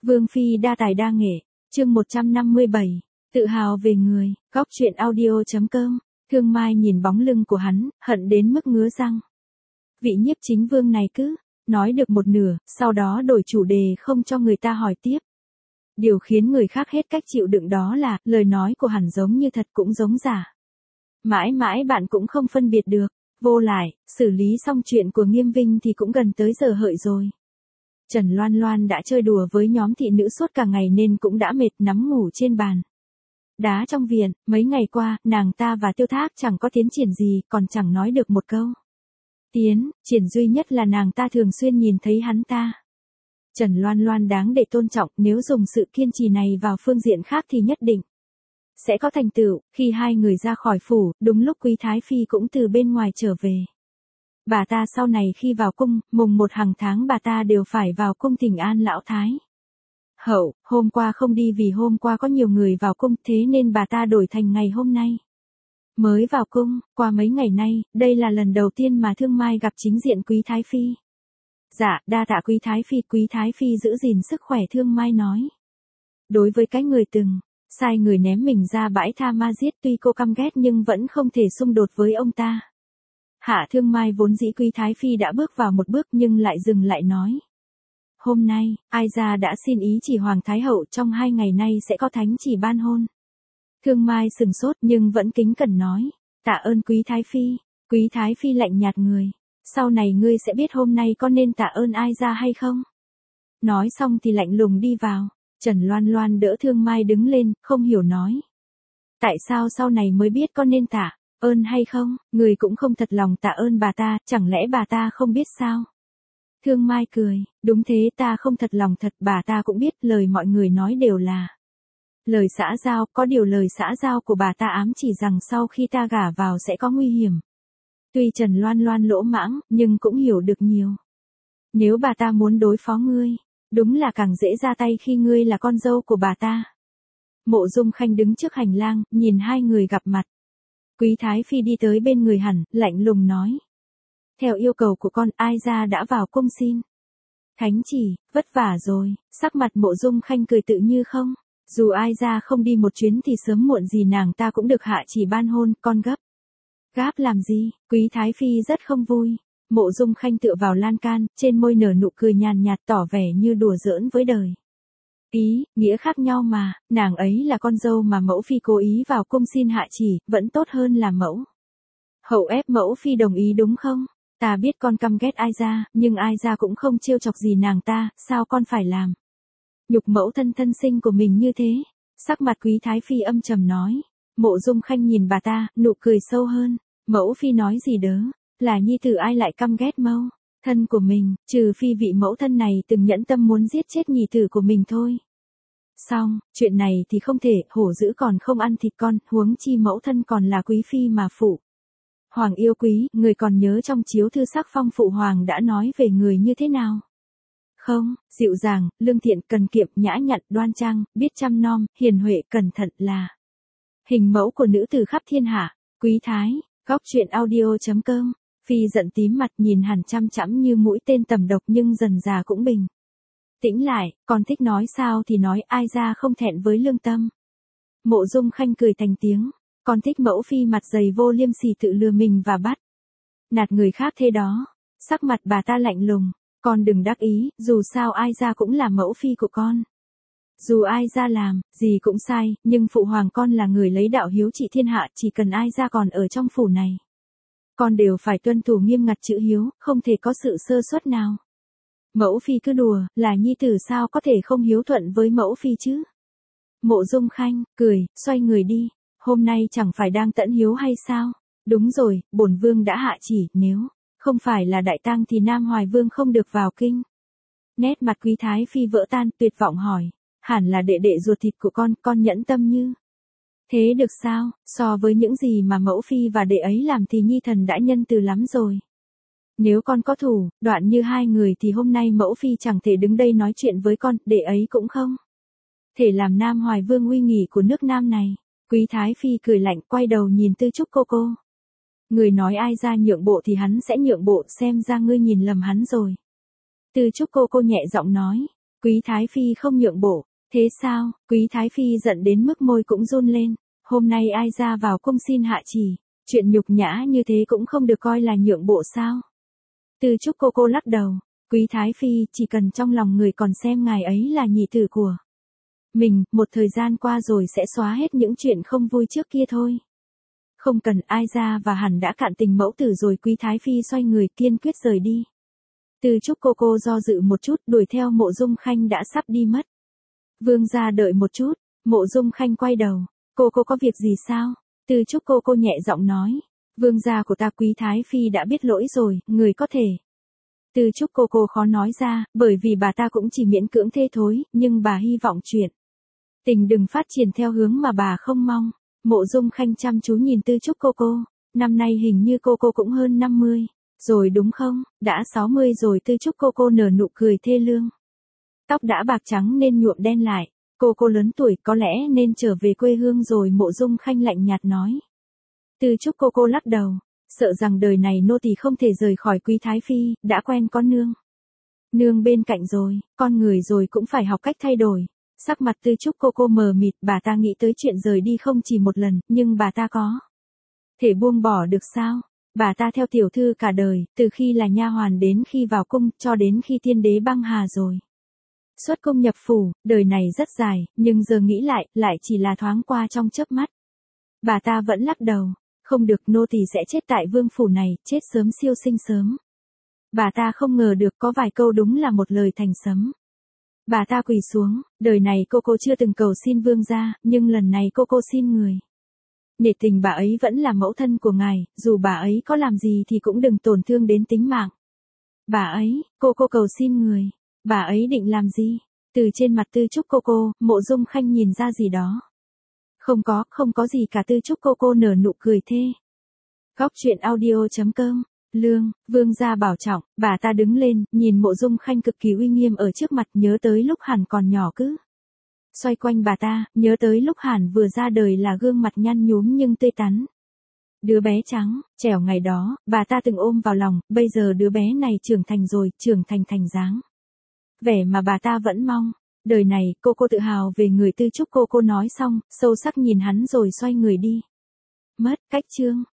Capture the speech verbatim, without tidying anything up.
Vương phi đa tài đa nghệ, chương một trăm năm mươi bảy, tự hào về người, góc truyện audio chấm com. Thương Mai nhìn bóng lưng của hắn, hận đến mức ngứa răng. Vị nhiếp chính vương này cứ nói được một nửa, sau đó đổi chủ đề không cho người ta hỏi tiếp. Điều khiến người khác hết cách chịu đựng đó là, lời nói của hắn giống như thật cũng giống giả. Mãi mãi bạn cũng không phân biệt được, vô lại, xử lý xong chuyện của Nghiêm Vinh thì cũng gần tới giờ hợi rồi. Trần Loan Loan đã chơi đùa với nhóm thị nữ suốt cả ngày nên cũng đã mệt nằm ngủ trên bàn đá trong viện, mấy ngày qua, nàng ta và Tiêu Thác chẳng có tiến triển gì, còn chẳng nói được một câu. Tiến, triển duy nhất là nàng ta thường xuyên nhìn thấy hắn ta. Trần Loan Loan đáng để tôn trọng, nếu dùng sự kiên trì này vào phương diện khác thì nhất định sẽ có thành tựu. Khi hai người ra khỏi phủ, đúng lúc Quý Thái Phi cũng từ bên ngoài trở về. Bà ta sau này khi vào cung, mùng một hàng tháng bà ta đều phải vào cung thỉnh an lão thái hậu. Hôm qua không đi vì hôm qua có nhiều người vào cung, thế nên bà ta đổi thành ngày hôm nay mới vào cung. Qua mấy ngày nay, đây là lần đầu tiên mà Thương Mai gặp chính diện Quý Thái Phi. Dạ, đa tạ Quý Thái Phi. Quý Thái Phi giữ gìn sức khỏe, Thương Mai nói. Đối với cái người từng sai người ném mình ra bãi tha ma giết, tuy cô căm ghét nhưng vẫn không thể xung đột với ông ta. Hạ Thương Mai vốn dĩ Quý Thái Phi đã bước vào một bước nhưng lại dừng lại nói. Hôm nay, Ai Gia đã xin ý chỉ Hoàng Thái Hậu trong hai ngày nay sẽ có thánh chỉ ban hôn. Thương Mai sừng sốt nhưng vẫn kính cẩn nói. Tạ ơn Quý Thái Phi. Quý Thái Phi lạnh nhạt người. Sau này ngươi sẽ biết hôm nay có nên tạ ơn Ai Gia hay không? Nói xong thì lạnh lùng đi vào. Trần Loan Loan đỡ Thương Mai đứng lên, không hiểu nói. Tại sao sau này mới biết có nên tạ ơn hay không? Người cũng không thật lòng tạ ơn bà ta, chẳng lẽ bà ta không biết sao? Thương Mai cười, đúng thế, ta không thật lòng thật, bà ta cũng biết lời mọi người nói đều là lời xã giao, có điều lời xã giao của bà ta ám chỉ rằng sau khi ta gả vào sẽ có nguy hiểm. Tuy Trần Loan Loan lỗ mãng, nhưng cũng hiểu được nhiều. Nếu bà ta muốn đối phó ngươi, đúng là càng dễ ra tay khi ngươi là con dâu của bà ta. Mộ Dung Khanh đứng trước hành lang, nhìn hai người gặp mặt. Quý Thái Phi đi tới bên người hẳn, lạnh lùng nói. Theo yêu cầu của con, Ai Gia đã vào cung xin thánh chỉ, vất vả rồi. Sắc mặt Mộ Dung Khanh cười tự như không. Dù Ai Gia không đi một chuyến thì sớm muộn gì nàng ta cũng được hạ chỉ ban hôn, con gấp. Gáp làm gì? Quý Thái Phi rất không vui. Mộ Dung Khanh tựa vào lan can, trên môi nở nụ cười nhàn nhạt tỏ vẻ như đùa giỡn với đời. Ý, nghĩa khác nhau mà, nàng ấy là con dâu mà mẫu phi cố ý vào cung xin hạ chỉ, vẫn tốt hơn là mẫu hậu ép mẫu phi đồng ý đúng không? Ta biết con căm ghét Ai Gia, nhưng Ai Gia cũng không trêu chọc gì nàng ta, sao con phải làm nhục mẫu thân thân sinh của mình như thế? Sắc mặt Quý Thái Phi âm trầm nói. Mộ Dung Khanh nhìn bà ta, nụ cười sâu hơn. Mẫu phi nói gì đớ, là nhi tử ai lại căm ghét mẫu thân của mình, trừ phi vị mẫu thân này từng nhẫn tâm muốn giết chết nhi tử của mình thôi. Xong, chuyện này thì không thể, hổ dữ còn không ăn thịt con, huống chi mẫu thân còn là quý phi mà phụ hoàng yêu quý. Người còn nhớ trong chiếu thư sắc phong phụ hoàng đã nói về người như thế nào không? Dịu dàng, lương thiện, cần kiệm, nhã nhặn, đoan trang, biết chăm nom, hiền huệ, cẩn thận, là hình mẫu của nữ tử khắp thiên hạ. Quý Thái, góc truyện audio chấm com. Phi giận tím mặt nhìn hẳn chăm chăm như mũi tên tầm độc nhưng dần già cũng bình tĩnh lại. Con thích nói sao thì nói, Ai Gia không thẹn với lương tâm. Mộ Dung Khanh cười thành tiếng. Con thích mẫu phi mặt dày vô liêm sỉ tự lừa mình và bắt nạt người khác thế đó. Sắc mặt bà ta lạnh lùng. Con đừng đắc ý, dù sao Ai Gia cũng là mẫu phi của con. Dù Ai Gia làm gì cũng sai, nhưng phụ hoàng con là người lấy đạo hiếu trị thiên hạ, chỉ cần Ai Gia còn ở trong phủ này, con đều phải tuân thủ nghiêm ngặt chữ hiếu, không thể có sự sơ suất nào. Mẫu phi cứ đùa, là nhi tử sao có thể không hiếu thuận với mẫu phi chứ? Mộ Dung Khanh cười, xoay người đi. Hôm nay chẳng phải đang tẫn hiếu hay sao? Đúng rồi, bổn vương đã hạ chỉ, nếu không phải là đại tang thì Nam Hoài Vương không được vào kinh. Nét mặt Quý Thái Phi vỡ tan, tuyệt vọng hỏi. Hẳn là đệ đệ ruột thịt của con, con nhẫn tâm như thế được sao? So với những gì mà mẫu phi và đệ ấy làm thì nhi thần đã nhân từ lắm rồi. Nếu con có thủ đoạn như hai người thì hôm nay mẫu phi chẳng thể đứng đây nói chuyện với con, đệ ấy cũng không thể làm Nam Hoài Vương uy nghi của nước Nam này. Quý Thái Phi cười lạnh, quay đầu nhìn Tư Trúc cô cô. Người nói Ai Gia nhượng bộ thì hắn sẽ nhượng bộ, xem ra ngươi nhìn lầm hắn rồi. Tư Trúc cô cô nhẹ giọng nói. Quý Thái Phi không nhượng bộ. Thế sao? Quý Thái Phi giận đến mức môi cũng run lên. Hôm nay ai ra vào cung xin hạ chỉ, chuyện nhục nhã như thế cũng không được coi là nhượng bộ sao? Từ Trúc cô cô lắc đầu. Quý Thái Phi, chỉ cần trong lòng người còn xem ngài ấy là nhị tử của mình, một thời gian qua rồi sẽ xóa hết những chuyện không vui trước kia thôi. Không cần ai ra và hẳn đã cạn tình mẫu tử rồi. Quý Thái Phi xoay người kiên quyết rời đi. Từ Trúc cô cô do dự một chút, đuổi theo Mộ Dung Khanh đã sắp đi mất. Vương gia đợi một chút. Mộ Dung Khanh quay đầu. Cô cô có việc gì sao? Từ Trúc cô cô nhẹ giọng nói. Vương gia của ta Quý Thái Phi đã biết lỗi rồi, người có thể. Từ Trúc cô cô khó nói ra, bởi vì bà ta cũng chỉ miễn cưỡng thê thối, nhưng bà hy vọng chuyện tình đừng phát triển theo hướng mà bà không mong. Mộ Dung Khanh chăm chú nhìn Từ Trúc cô cô. Năm nay hình như cô cô cũng hơn năm mươi. Rồi đúng không? Đã sáu mươi rồi. Từ Trúc cô cô nở nụ cười thê lương. Tóc đã bạc trắng nên nhuộm đen lại. Cô cô lớn tuổi có lẽ nên trở về quê hương rồi. Mộ Dung Khanh lạnh nhạt nói. Từ Trúc cô cô lắc đầu. Sợ rằng đời này nô tỳ không thể rời khỏi Quý Thái Phi, đã quen con nương. Nương bên cạnh rồi, con người rồi cũng phải học cách thay đổi. Sắc mặt Từ Trúc cô cô mờ mịt, bà ta nghĩ tới chuyện rời đi không chỉ một lần, nhưng bà ta có thể buông bỏ được sao? Bà ta theo tiểu thư cả đời, từ khi là nha hoàn đến khi vào cung, cho đến khi tiên đế băng hà rồi. Xuất cung nhập phủ, đời này rất dài, nhưng giờ nghĩ lại, lại chỉ là thoáng qua trong chớp mắt. Bà ta vẫn lắc đầu. Không được, nô tỳ sẽ chết tại vương phủ này, chết sớm siêu sinh sớm. Bà ta không ngờ được có vài câu đúng là một lời thành sấm. Bà ta quỳ xuống, đời này cô cô chưa từng cầu xin vương gia, nhưng lần này cô cô xin người. Nể tình bà ấy vẫn là mẫu thân của ngài, dù bà ấy có làm gì thì cũng đừng tổn thương đến tính mạng. Bà ấy, cô cô cầu xin người. Bà ấy định làm gì? Từ trên mặt Từ Trúc cô cô, Mộ Dung Khanh nhìn ra gì đó. Không có, không có gì cả. Từ Trúc cô cô nở nụ cười thê. Góc truyện audio chấm com. Lương, vương gia bảo trọng. Bà ta đứng lên, nhìn Mộ Dung Khanh cực kỳ uy nghiêm ở trước mặt, nhớ tới lúc Hàn còn nhỏ cứ xoay quanh bà ta, nhớ tới lúc Hàn vừa ra đời là gương mặt nhăn nhúm nhưng tươi tắn. Đứa bé trắng, trẻo ngày đó, bà ta từng ôm vào lòng, bây giờ đứa bé này trưởng thành rồi, trưởng thành thành dáng vẻ mà bà ta vẫn mong. Đời này, cô cô tự hào về người. Từ Trúc cô cô nói xong, sâu sắc nhìn hắn rồi xoay người đi. Mất cách chương.